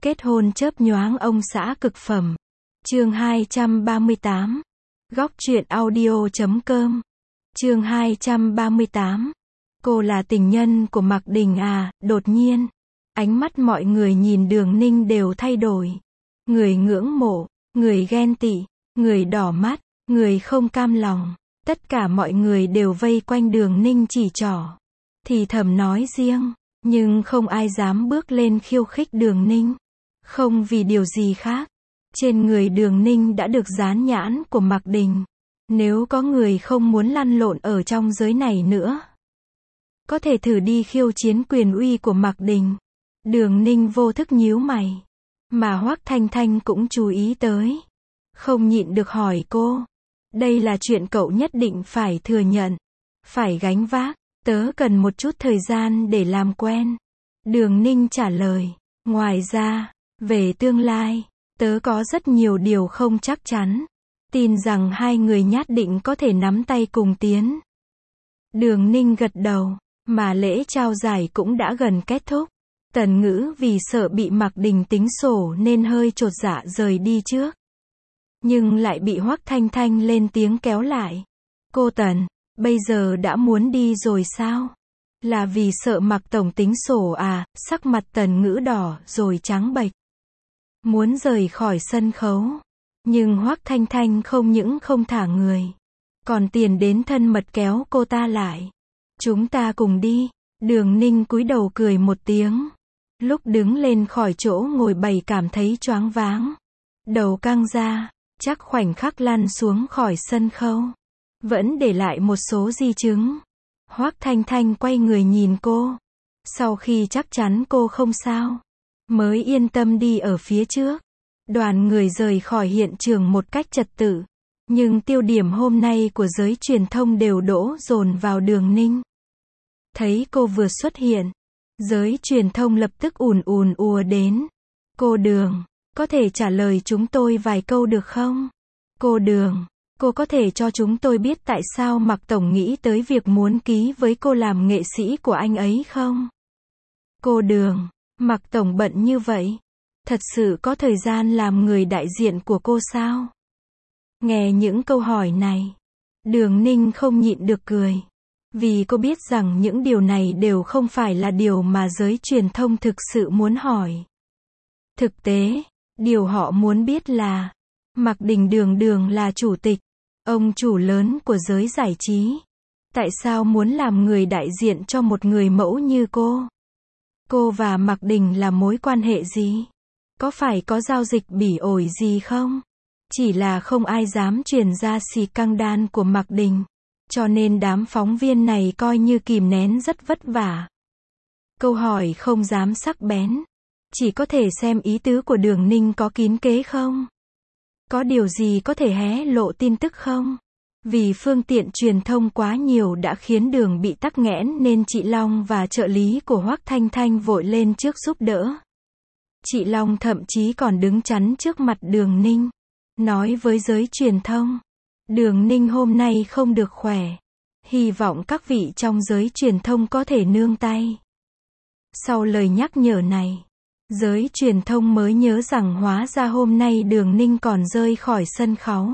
Kết hôn chớp nhoáng ông xã cực phẩm. Chương 238. Góc truyện audio.com. Chương 238. Cô là tình nhân của Mạc Đình à? Đột nhiên, ánh mắt mọi người nhìn Đường Ninh đều thay đổi. Người ngưỡng mộ, người ghen tị, người đỏ mắt, người không cam lòng. Tất cả mọi người đều vây quanh Đường Ninh chỉ trỏ, thì thầm nói riêng, nhưng không ai dám bước lên khiêu khích Đường Ninh. Không vì điều gì khác. Trên người Đường Ninh đã được dán nhãn của Mạc Đình. Nếu có người không muốn lăn lộn ở trong giới này nữa, có thể thử đi khiêu chiến quyền uy của Mạc Đình. Đường Ninh vô thức nhíu mày. Mà Hoắc Thanh Thanh cũng chú ý tới. Không nhịn được hỏi cô. Đây là chuyện cậu nhất định phải thừa nhận. Phải gánh vác. Tớ cần một chút thời gian để làm quen. Đường Ninh trả lời. Ngoài ra, về tương lai, tớ có rất nhiều điều không chắc chắn. Tin rằng hai người nhất định có thể nắm tay cùng tiến. Đường Ninh gật đầu. Mà lễ trao giải cũng đã gần kết thúc. Tần Ngữ vì sợ bị Mạc Đình tính sổ nên hơi chột dạ rời đi trước. Nhưng lại bị Hoắc Thanh Thanh lên tiếng kéo lại. Cô Tần, bây giờ đã muốn đi rồi sao? Là vì sợ Mạc Tổng tính sổ à? Sắc mặt Tần Ngữ đỏ rồi trắng bệch. Muốn rời khỏi sân khấu. Nhưng Hoắc Thanh Thanh không những không thả người, còn tiền đến thân mật kéo cô ta lại. Chúng ta cùng đi. Đường Ninh cúi đầu cười một tiếng. Lúc đứng lên khỏi chỗ ngồi bày cảm thấy choáng váng. Đầu căng ra, chắc khoảnh khắc lăn xuống khỏi sân khấu. Vẫn để lại một số di chứng. Hoắc Thanh Thanh quay người nhìn cô. Sau khi chắc chắn cô không sao, mới yên tâm đi ở phía trước. Đoàn người rời khỏi hiện trường một cách trật tự. Nhưng tiêu điểm hôm nay của giới truyền thông đều đổ dồn vào Đường Ninh. Thấy cô vừa xuất hiện, giới truyền thông lập tức ùn ùa đến. Cô Đường, có thể trả lời chúng tôi vài câu được không? Cô Đường, cô có thể cho chúng tôi biết tại sao Mạc Tổng nghĩ tới việc muốn ký với cô làm nghệ sĩ của anh ấy không? Cô Đường, Mạc Tổng bận như vậy, thật sự có thời gian làm người đại diện của cô sao? Nghe những câu hỏi này, Đường Ninh không nhịn được cười. Vì cô biết rằng những điều này đều không phải là điều mà giới truyền thông thực sự muốn hỏi. Thực tế, điều họ muốn biết là, Mạc Đình Đường là chủ tịch, ông chủ lớn của giới giải trí. Tại sao muốn làm người đại diện cho một người mẫu như cô? Cô và Mạc Đình là mối quan hệ gì? Có phải có giao dịch bỉ ổi gì không? Chỉ là không ai dám truyền ra scandal của Mạc Đình. Cho nên đám phóng viên này coi như kìm nén rất vất vả. Câu hỏi không dám sắc bén. Chỉ có thể xem ý tứ của Đường Ninh có kín kế không? Có điều gì có thể hé lộ tin tức không? Vì phương tiện truyền thông quá nhiều đã khiến đường bị tắc nghẽn nên chị Long và trợ lý của Hoắc Thanh Thanh vội lên trước giúp đỡ. Chị Long thậm chí còn đứng chắn trước mặt Đường Ninh. Nói với giới truyền thông. Đường Ninh hôm nay không được khỏe. Hy vọng các vị trong giới truyền thông có thể nương tay. Sau lời nhắc nhở này, giới truyền thông mới nhớ rằng hóa ra hôm nay Đường Ninh còn rơi khỏi sân khấu.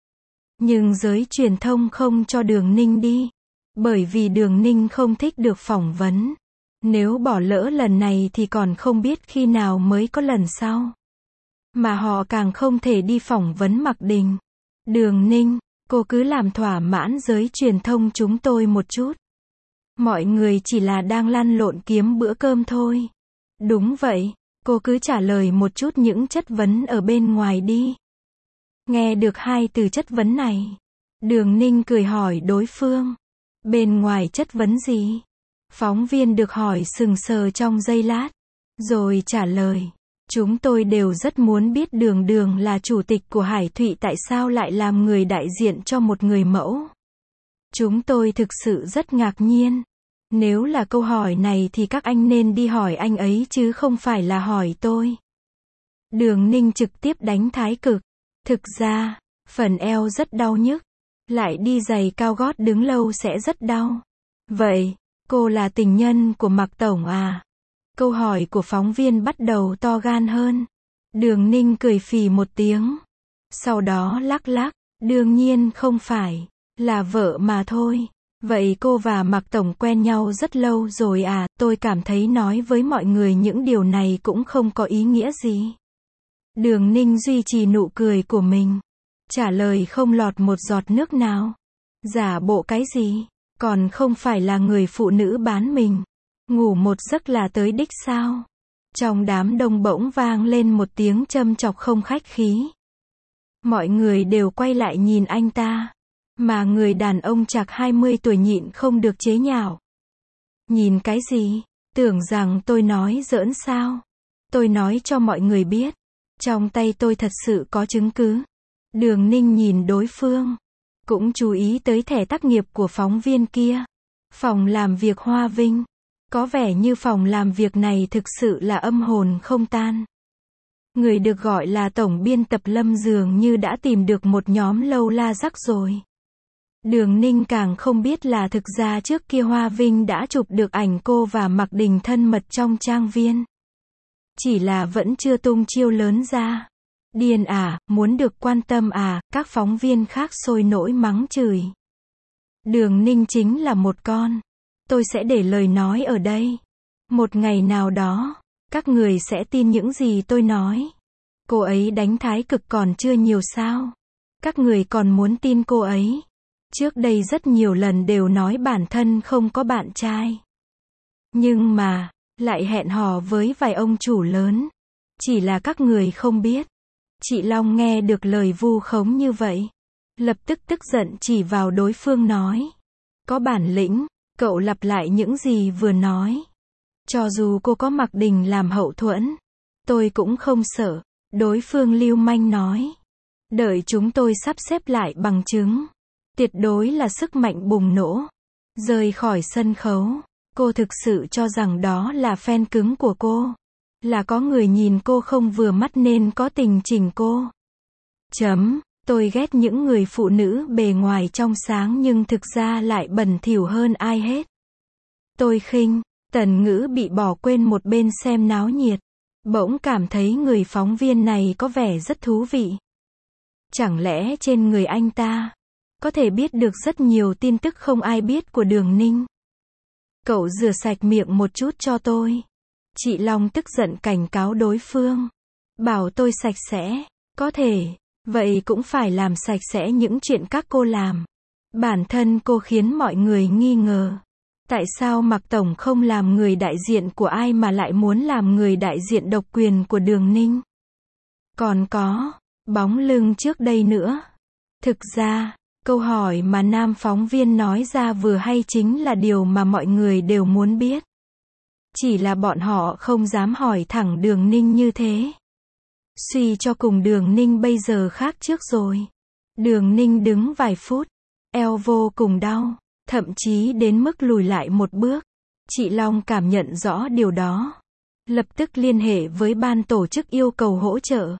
Nhưng giới truyền thông không cho Đường Ninh đi. Bởi vì Đường Ninh không thích được phỏng vấn. Nếu bỏ lỡ lần này thì còn không biết khi nào mới có lần sau. Mà họ càng không thể đi phỏng vấn Mạc Đình. Đường Ninh, cô cứ làm thỏa mãn giới truyền thông chúng tôi một chút. Mọi người chỉ là đang lăn lộn kiếm bữa cơm thôi. Đúng vậy, cô cứ trả lời một chút những chất vấn ở bên ngoài đi. Nghe được hai từ chất vấn này, Đường Ninh cười hỏi đối phương. Bên ngoài chất vấn gì? Phóng viên được hỏi sừng sờ trong giây lát, rồi trả lời. Chúng tôi đều rất muốn biết Đường là chủ tịch của Hải Thụy tại sao lại làm người đại diện cho một người mẫu. Chúng tôi thực sự rất ngạc nhiên. Nếu là câu hỏi này thì các anh nên đi hỏi anh ấy chứ không phải là hỏi tôi. Đường Ninh trực tiếp đánh thái cực. Thực ra, phần eo rất đau nhức. Lại đi giày cao gót đứng lâu sẽ rất đau. Vậy, cô là tình nhân của Mạc Tổng à? Câu hỏi của phóng viên bắt đầu to gan hơn. Đường Ninh cười phì một tiếng. Sau đó lắc lắc, đương nhiên không phải, là vợ mà thôi. Vậy cô và Mạc Tổng quen nhau rất lâu rồi à? Tôi cảm thấy nói với mọi người những điều này cũng không có ý nghĩa gì. Đường Ninh duy trì nụ cười của mình. Trả lời không lọt một giọt nước nào. Giả bộ cái gì? Còn không phải là người phụ nữ bán mình. Ngủ một giấc là tới đích sao? Trong đám đông bỗng vang lên một tiếng châm chọc không khách khí. Mọi người đều quay lại nhìn anh ta. Mà người đàn ông chạc 20 tuổi nhịn không được chế nhạo. Nhìn cái gì? Tưởng rằng tôi nói giỡn sao? Tôi nói cho mọi người biết. Trong tay tôi thật sự có chứng cứ. Đường Ninh nhìn đối phương. Cũng chú ý tới thẻ tác nghiệp của phóng viên kia. Phòng làm việc Hoa Vinh. Có vẻ như phòng làm việc này thực sự là âm hồn không tan. Người được gọi là tổng biên tập Lâm dường như đã tìm được một nhóm lâu la rắc rồi. Đường Ninh càng không biết là thực ra trước kia Hoa Vinh đã chụp được ảnh cô và Mạc Đình thân mật trong trang viên. Chỉ là vẫn chưa tung chiêu lớn ra. Điên à, muốn được quan tâm à, các phóng viên khác sôi nổi mắng chửi. Đường Ninh chính là một con. Tôi sẽ để lời nói ở đây. Một ngày nào đó, các người sẽ tin những gì tôi nói. Cô ấy đánh thái cực còn chưa nhiều sao? Các người còn muốn tin cô ấy? Trước đây rất nhiều lần đều nói bản thân không có bạn trai. Nhưng mà, lại hẹn hò với vài ông chủ lớn. Chỉ là các người không biết. Chị Long nghe được lời vu khống như vậy. Lập tức tức giận chỉ vào đối phương nói. Có bản lĩnh, cậu lặp lại những gì vừa nói. Cho dù cô có Mạc Đình làm hậu thuẫn, tôi cũng không sợ. Đối phương lưu manh nói. Đợi chúng tôi sắp xếp lại bằng chứng. Tuyệt đối là sức mạnh bùng nổ. Rời khỏi sân khấu. Cô thực sự cho rằng đó là fan cứng của cô. Là có người nhìn cô không vừa mắt nên có tình chỉnh cô. Tôi ghét những người phụ nữ bề ngoài trong sáng nhưng thực ra lại bẩn thỉu hơn ai hết. Tôi khinh. Tần Ngữ bị bỏ quên một bên xem náo nhiệt. Bỗng cảm thấy người phóng viên này có vẻ rất thú vị. Chẳng lẽ trên người anh ta có thể biết được rất nhiều tin tức không ai biết của Đường Ninh. Cậu rửa sạch miệng một chút cho tôi. Chị Long tức giận cảnh cáo đối phương. Bảo tôi sạch sẽ. Có thể. Vậy cũng phải làm sạch sẽ những chuyện các cô làm. Bản thân cô khiến mọi người nghi ngờ. Tại sao Mạc Tổng không làm người đại diện của ai mà lại muốn làm người đại diện độc quyền của Đường Ninh? Còn có, bóng lưng trước đây nữa. Thực ra, câu hỏi mà nam phóng viên nói ra vừa hay chính là điều mà mọi người đều muốn biết. Chỉ là bọn họ không dám hỏi thẳng Đường Ninh như thế. Suy cho cùng Đường Ninh bây giờ khác trước rồi. Đường Ninh đứng vài phút, eo vô cùng đau, thậm chí đến mức lùi lại một bước. Chị Long cảm nhận rõ điều đó. Lập tức liên hệ với ban tổ chức yêu cầu hỗ trợ.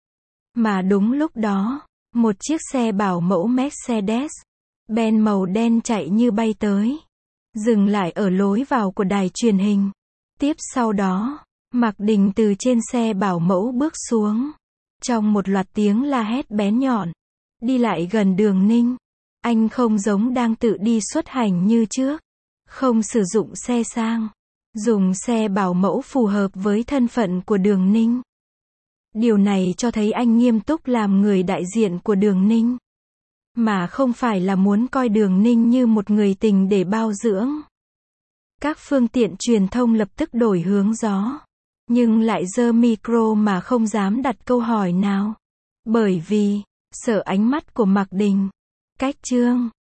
Mà đúng lúc đó, một chiếc xe bảo mẫu Mercedes-Benz màu đen chạy như bay tới. Dừng lại ở lối vào của đài truyền hình. Tiếp sau đó, Mạc Đình từ trên xe bảo mẫu bước xuống. Trong một loạt tiếng la hét bén nhọn. Đi lại gần Đường Ninh. Anh không giống đang tự đi xuất hành như trước. Không sử dụng xe sang. Dùng xe bảo mẫu phù hợp với thân phận của Đường Ninh. Điều này cho thấy anh nghiêm túc làm người đại diện của Đường Ninh. Mà không phải là muốn coi Đường Ninh như một người tình để bao dưỡng. Các phương tiện truyền thông lập tức đổi hướng gió. Nhưng lại giơ micro mà không dám đặt câu hỏi nào. Bởi vì, sợ ánh mắt của Mạc Đình. Cách chương